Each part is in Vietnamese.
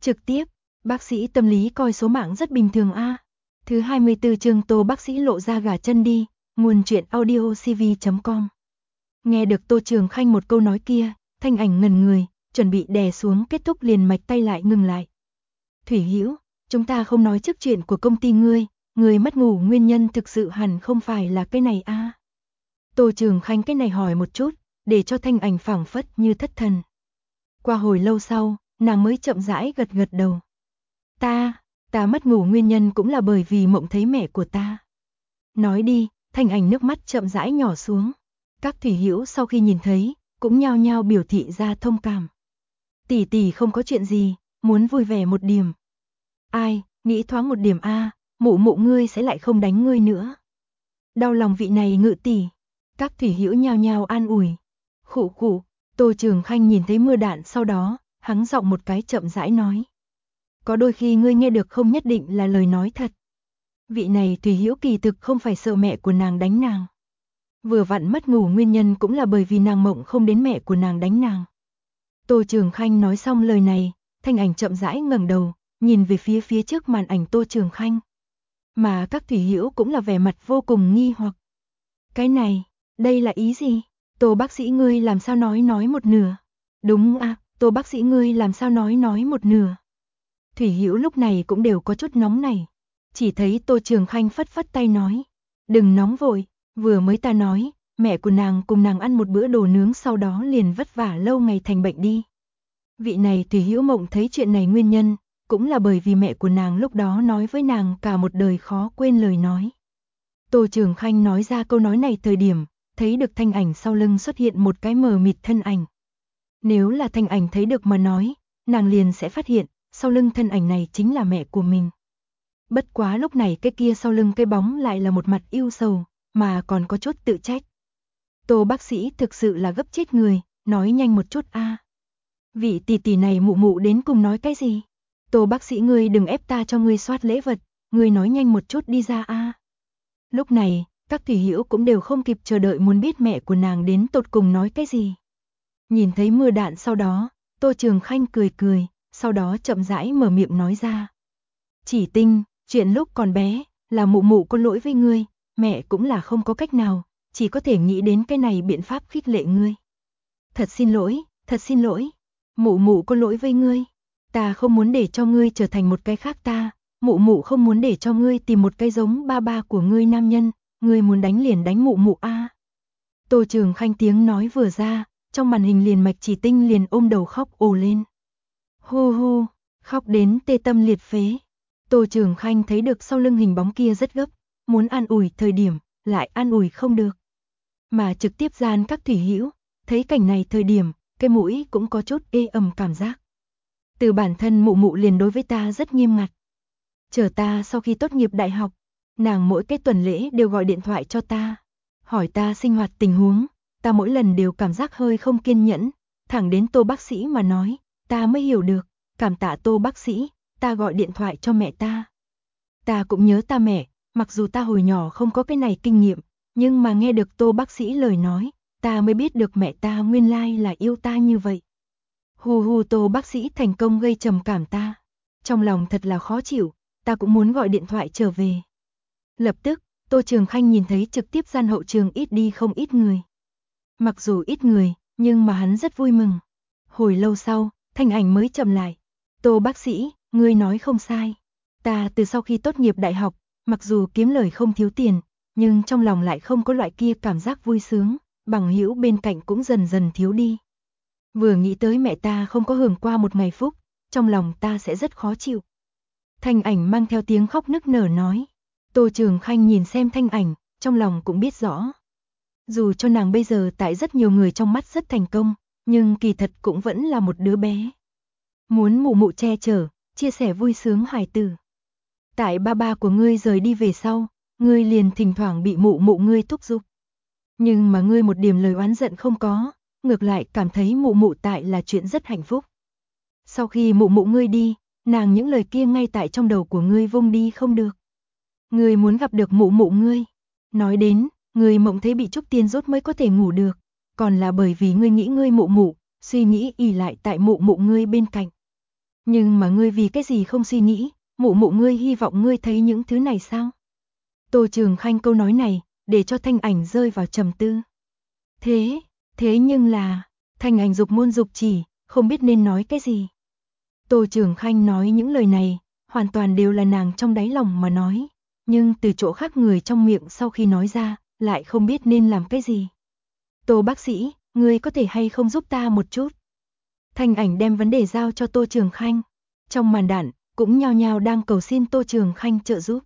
Trực tiếp, bác sĩ tâm lý coi số mạng rất bình thường a. Thứ 24 chương Tô bác sĩ lộ ra gà chân đi, nguồn truyện audiocv.com. Nghe được Tô Trường Khanh một câu nói kia, Thanh Ảnh ngẩn người, chuẩn bị đè xuống kết thúc liền mạch tay lại ngừng lại. Thủy Hữu, chúng ta không nói trước chuyện của công ty ngươi mất ngủ nguyên nhân thực sự hẳn không phải là cái này a. Tô Trường Khanh cái này hỏi một chút, để cho Thanh Ảnh phảng phất như thất thần. Qua hồi lâu sau, nàng mới chậm rãi gật gật đầu. Ta mất ngủ nguyên nhân cũng là bởi vì mộng thấy mẹ của ta. Nói đi, Thanh Ảnh nước mắt chậm rãi nhỏ xuống. Các thủy hữu sau khi nhìn thấy, cũng nhao nhao biểu thị ra thông cảm. Tỷ tỷ không có chuyện gì, muốn vui vẻ một điểm. Ai, nghĩ thoáng một điểm a, mụ mụ ngươi sẽ lại không đánh ngươi nữa. Đau lòng vị này ngự tỷ. Các thủy hữu nhao nhao an ủi. Khụ khụ, Tô Trường Khanh nhìn thấy mưa đạn sau đó, hắng giọng một cái chậm rãi nói. Có đôi khi ngươi nghe được không nhất định là lời nói thật. Vị này thủy hữu kỳ thực không phải sợ mẹ của nàng đánh nàng. Vừa vặn mất ngủ nguyên nhân cũng là bởi vì nàng mộng không đến mẹ của nàng đánh nàng. Tô Trường Khanh nói xong lời này, Thanh Ảnh chậm rãi ngẩng đầu, nhìn về phía trước màn ảnh Tô Trường Khanh. Mà các thủy hữu cũng là vẻ mặt vô cùng nghi hoặc. Cái này, đây là ý gì? Tô bác sĩ ngươi làm sao nói một nửa? Đúng à, Tô bác sĩ ngươi làm sao nói một nửa? Thủy hữu lúc này cũng đều có chút nóng này. Chỉ thấy Tô Trường Khanh phất phất tay nói. Đừng nóng vội, vừa mới ta nói, mẹ của nàng cùng nàng ăn một bữa đồ nướng sau đó liền vất vả lâu ngày thành bệnh đi. Vị này Thủy hữu mộng thấy chuyện này nguyên nhân, cũng là bởi vì mẹ của nàng lúc đó nói với nàng cả một đời khó quên lời nói. Tô Trường Khanh nói ra câu nói này thời điểm, thấy được Thanh Ảnh sau lưng xuất hiện một cái mờ mịt thân ảnh. Nếu là Thanh Ảnh thấy được mà nói, nàng liền sẽ phát hiện, sau lưng thân ảnh này chính là mẹ của mình. Bất quá lúc này cái kia sau lưng cái bóng lại là một mặt ưu sầu, mà còn có chút tự trách. Tô bác sĩ thực sự là gấp chết người, nói nhanh một chút a. Vị tỷ tỷ này mụ mụ đến cùng nói cái gì? Tô bác sĩ ngươi đừng ép ta cho ngươi soát lễ vật, ngươi nói nhanh một chút đi ra a. Lúc này, các thủy hữu cũng đều không kịp chờ đợi muốn biết mẹ của nàng đến tột cùng nói cái gì. Nhìn thấy mưa đạn sau đó, Tô Trường Khanh cười cười, sau đó chậm rãi mở miệng nói ra. Chỉ Tinh, chuyện lúc còn bé, là mụ mụ có lỗi với ngươi, mẹ cũng là không có cách nào, chỉ có thể nghĩ đến cái này biện pháp khích lệ ngươi. Thật xin lỗi, mụ mụ có lỗi với ngươi, ta không muốn để cho ngươi trở thành một cái khác ta, mụ mụ không muốn để cho ngươi tìm một cái giống ba ba của ngươi nam nhân, ngươi muốn đánh liền đánh mụ mụ a. Tô Trường Khanh tiếng nói vừa ra, trong màn hình liền mạch Chỉ Tinh liền ôm đầu khóc ồ lên. Hu hu, khóc đến tê tâm liệt phế. Tô Trường Khanh thấy được sau lưng hình bóng kia rất gấp, muốn an ủi thời điểm, lại an ủi không được. Mà trực tiếp gian các thủy hữu, thấy cảnh này thời điểm, cái mũi cũng có chút ê ẩm cảm giác. Từ bản thân mụ mụ liền đối với ta rất nghiêm ngặt. Chờ ta sau khi tốt nghiệp đại học, nàng mỗi cái tuần lễ đều gọi điện thoại cho ta, hỏi ta sinh hoạt tình huống, ta mỗi lần đều cảm giác hơi không kiên nhẫn, thẳng đến Tô bác sĩ mà nói, ta mới hiểu được, cảm tạ Tô bác sĩ, ta gọi điện thoại cho mẹ ta. Ta cũng nhớ ta mẹ, mặc dù ta hồi nhỏ không có cái này kinh nghiệm, nhưng mà nghe được Tô bác sĩ lời nói, ta mới biết được mẹ ta nguyên lai là yêu ta như vậy. Hu hu, Tô bác sĩ thành công gây trầm cảm ta. Trong lòng thật là khó chịu, ta cũng muốn gọi điện thoại trở về. Lập tức, Tô Trường Khanh nhìn thấy trực tiếp gian hậu trường ít đi không ít người. Mặc dù ít người, nhưng mà hắn rất vui mừng. Hồi lâu sau, Thanh Ảnh mới chậm lại. Tô bác sĩ, ngươi nói không sai. Ta từ sau khi tốt nghiệp đại học, mặc dù kiếm lời không thiếu tiền, nhưng trong lòng lại không có loại kia cảm giác vui sướng, bằng hữu bên cạnh cũng dần dần thiếu đi. Vừa nghĩ tới mẹ ta không có hưởng qua một ngày phúc, trong lòng ta sẽ rất khó chịu. Thanh Ảnh mang theo tiếng khóc nức nở nói. Tô Trường Khanh nhìn xem Thanh Ảnh, trong lòng cũng biết rõ. Dù cho nàng bây giờ tại rất nhiều người trong mắt rất thành công, nhưng kỳ thật cũng vẫn là một đứa bé. Muốn mụ mụ che chở, chia sẻ vui sướng hài tử. Tại ba ba của ngươi rời đi về sau, ngươi liền thỉnh thoảng bị mụ mụ ngươi thúc giục. Nhưng mà ngươi một điểm lời oán giận không có, ngược lại cảm thấy mụ mụ tại là chuyện rất hạnh phúc. Sau khi mụ mụ ngươi đi, nàng những lời kia ngay tại trong đầu của ngươi vung đi không được. Ngươi muốn gặp được mụ mụ ngươi. Nói đến, ngươi mộng thấy bị Trúc Tiên rốt mới có thể ngủ được, còn là bởi vì ngươi nghĩ ngươi mụ mụ, suy nghĩ ỷ lại tại mụ mụ ngươi bên cạnh. Nhưng mà ngươi vì cái gì không suy nghĩ, mụ mụ ngươi hy vọng ngươi thấy những thứ này sao? Tô Trường Khanh câu nói này, để cho Thanh Ảnh rơi vào trầm tư. Thế nhưng là, Thanh Ảnh dục môn dục chỉ, không biết nên nói cái gì. Tô Trường Khanh nói những lời này, hoàn toàn đều là nàng trong đáy lòng mà nói, nhưng từ chỗ khác người trong miệng sau khi nói ra, lại không biết nên làm cái gì. Tô bác sĩ, ngươi có thể hay không giúp ta một chút? Thanh Ảnh đem vấn đề giao cho Tô Trường Khanh. Trong màn đạn, cũng nhao nhao đang cầu xin Tô Trường Khanh trợ giúp.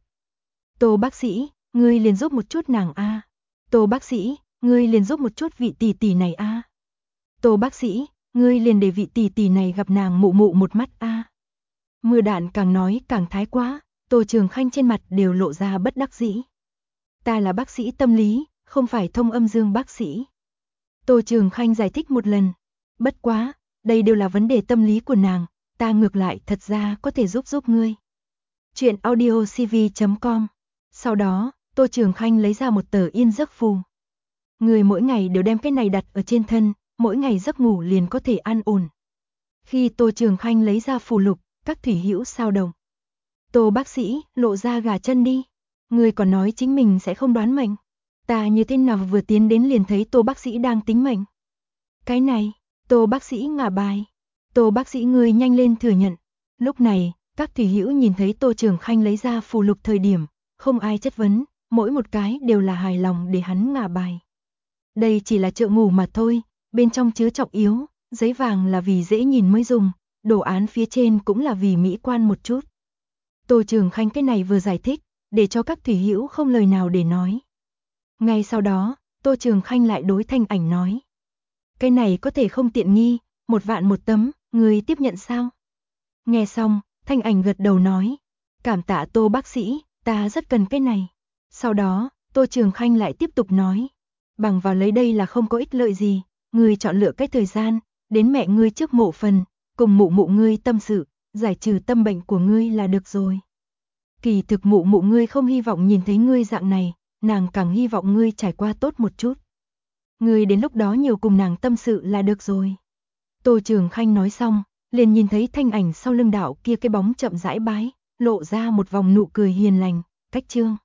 Tô bác sĩ, ngươi liền giúp một chút nàng a. Tô bác sĩ, ngươi liền giúp một chút vị tỷ tỷ này a. Tô bác sĩ, ngươi liền để vị tỷ tỷ này gặp nàng mụ mụ một mắt a. Mưa đạn càng nói càng thái quá, Tô Trường Khanh trên mặt đều lộ ra bất đắc dĩ. Ta là bác sĩ tâm lý, không phải thông âm dương bác sĩ. Tô Trường Khanh giải thích một lần. Bất quá, đây đều là vấn đề tâm lý của nàng, ta ngược lại thật ra có thể giúp ngươi. Chuyện audiocv.com. Sau đó, Tô Trường Khanh lấy ra một tờ yên giấc phù. Người mỗi ngày đều đem cái này đặt ở trên thân, mỗi ngày giấc ngủ liền có thể an ổn. Khi Tô Trường Khanh lấy ra phù lục, các thủy hữu sao động. Tô bác sĩ, lộ ra gà chân đi. Người còn nói chính mình sẽ không đoán mệnh. Ta như thế nào vừa tiến đến liền thấy Tô bác sĩ đang tính mệnh. Cái này, Tô bác sĩ ngả bài. Tô bác sĩ ngươi nhanh lên thừa nhận. Lúc này, các thủy hữu nhìn thấy Tô Trường Khanh lấy ra phù lục thời điểm, không ai chất vấn, mỗi một cái đều là hài lòng để hắn ngả bài. Đây chỉ là chợ ngủ mà thôi, bên trong chứa trọng yếu, giấy vàng là vì dễ nhìn mới dùng, đồ án phía trên cũng là vì mỹ quan một chút. Tô Trường Khanh cái này vừa giải thích, để cho các thủy hữu không lời nào để nói. Ngay sau đó, Tô Trường Khanh lại đối Thanh Ảnh nói. Cái này có thể không tiện nghi, 1 vạn một tấm, người tiếp nhận sao? Nghe xong, Thanh Ảnh gật đầu nói. Cảm tạ Tô bác sĩ, ta rất cần cái này. Sau đó, Tô Trường Khanh lại tiếp tục nói. Bằng vào lấy đây là không có ích lợi gì, ngươi chọn lựa cái thời gian, đến mẹ ngươi trước mộ phần, cùng mụ mụ ngươi tâm sự, giải trừ tâm bệnh của ngươi là được rồi. Kỳ thực mụ mụ ngươi không hy vọng nhìn thấy ngươi dạng này, nàng càng hy vọng ngươi trải qua tốt một chút. Ngươi đến lúc đó nhiều cùng nàng tâm sự là được rồi. Tô Trường Khanh nói xong, liền nhìn thấy Thanh Ảnh sau lưng đạo kia cái bóng chậm rãi bái, lộ ra một vòng nụ cười hiền lành, cách chương.